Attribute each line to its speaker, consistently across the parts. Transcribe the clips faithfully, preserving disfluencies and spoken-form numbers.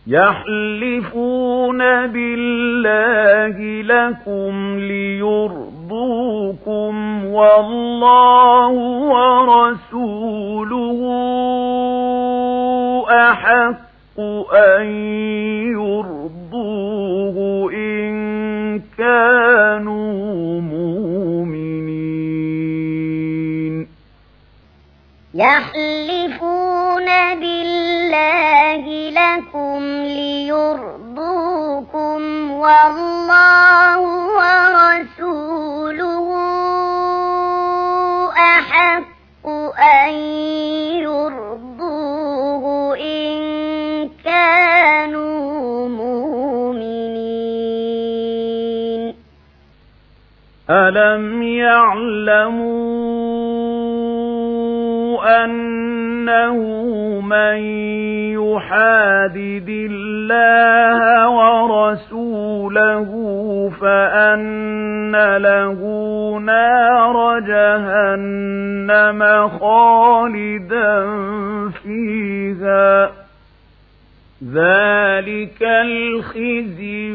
Speaker 1: يحلفون بالله لكم ليرضوكم والله ورسوله أحق أن يرضوه إن كانوا مؤمنين.
Speaker 2: يحلفون بالله لكم ليرضوكم والله ورسوله أحق أن يرضوه إن كانوا مؤمنين.
Speaker 1: ألم يعلموا أنه من يحادد الله ورسوله فأن له نار جهنم خالدا فيها ذلك الخزي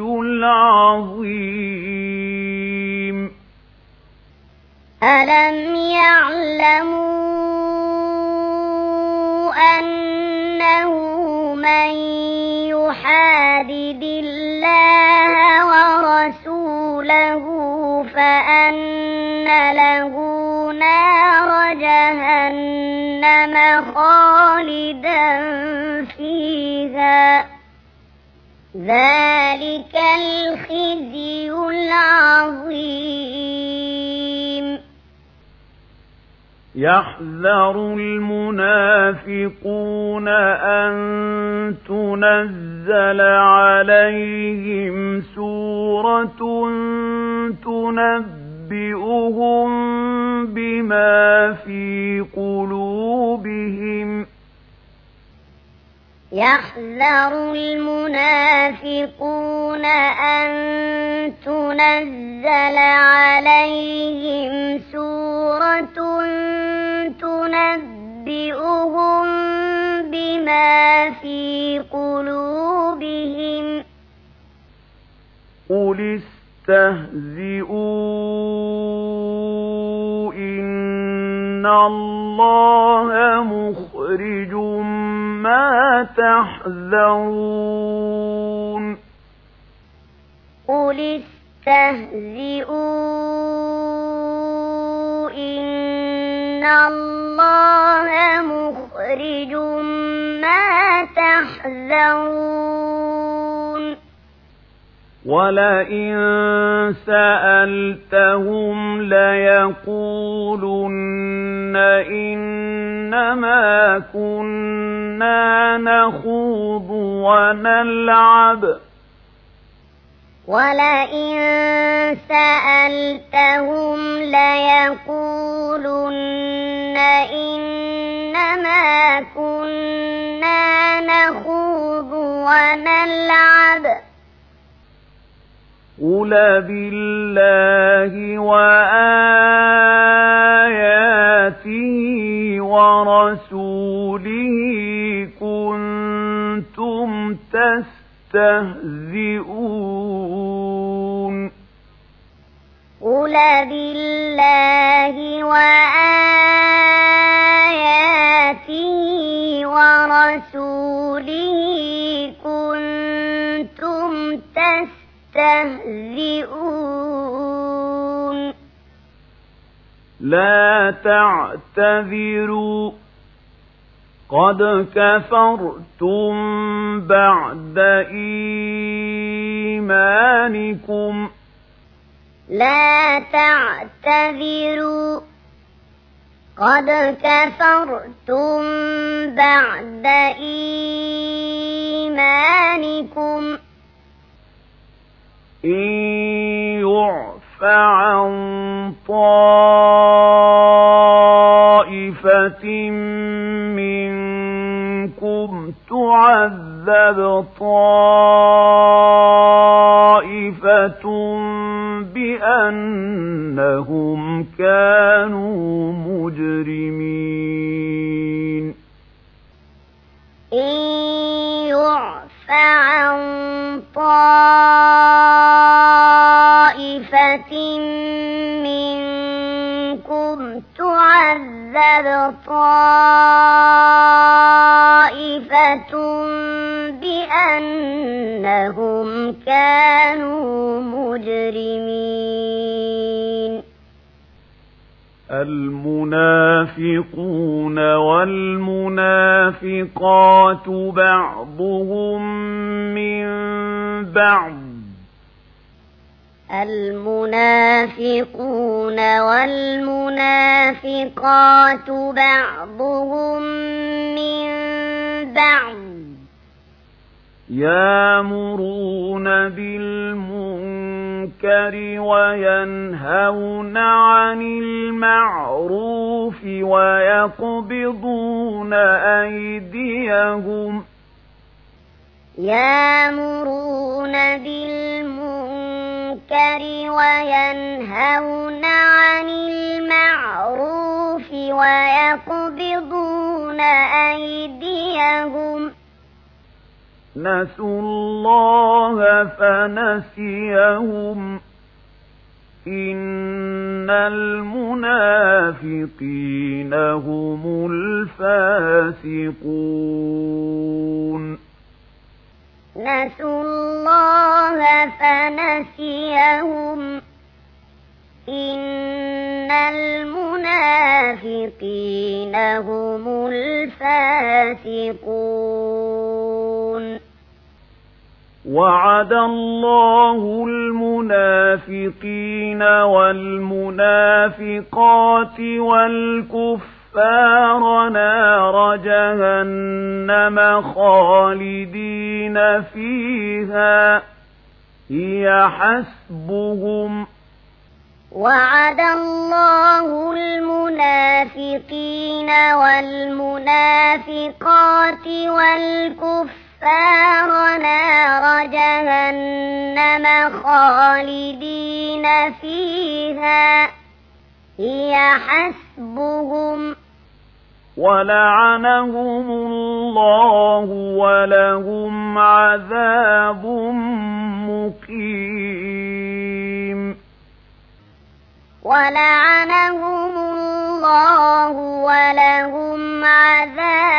Speaker 1: العظيم.
Speaker 2: ألم يعلموا أنه من يحادد الله ورسوله فأن له نار جهنم خالدا فيها ذلك الخزي العظيم.
Speaker 1: يحذر المنافقون أن تنزل عليهم سورة تنبئهم بما في قلوبهم.
Speaker 2: يحذر المنافقون أن تنزل عليهم سورة تنبئهم بما في قلوبهم.
Speaker 1: قل استهزئوا إن الله مخرج ما تحذرون.
Speaker 2: قل استهزئوا إن الله مخرج ما تحذرون.
Speaker 1: ولئن سألتهم ليقولن إنما كنا نخوض ونلعب.
Speaker 2: ولئن سألتهم ليقولن إنما كنا نخوض ونلعب.
Speaker 1: قل بالله وآياته ورسوله كنتم تستهزئون.
Speaker 2: قل بالله وآياته ورسوله كنتم تستهزئون.
Speaker 1: لا تعتذروا قد كفرتم بعد إيمانكم.
Speaker 2: لا تعتذروا قد كفرتم بعد إيمانكم.
Speaker 1: إن يعف عن طائفة منكم تعذب طائفة بأنهم كانوا مجرمين.
Speaker 2: إن يعف عن طائفة منكم تعذب طائفة بأنهم كانوا مجرمين.
Speaker 1: المنافقون والمنافقات بعضهم من بعض
Speaker 2: المنافقون والمنافقات بعضهم من بعض
Speaker 1: يأمرون بالمنكر وينهون عن المعروف ويقبضون أيديهم
Speaker 2: يأمرون بالمنكر وينهون عن المعروف ويقبضون أيديهم
Speaker 1: نسوا الله فنسيهم إن المنافقين هم الفاسقون.
Speaker 2: نسوا الله فنسيهم إن المنافقين هم الفاسقون.
Speaker 1: وعد الله المنافقين والمنافقات والكفار نار جهنم خالدين فيها هي حسبهم.
Speaker 2: وعد الله المنافقين والمنافقات والكفار نار جهنم خالدين فيها هي حسبهم
Speaker 1: ولعنهم الله ولهم عذاب مقيم.
Speaker 2: ولعنهم الله ولهم عذاب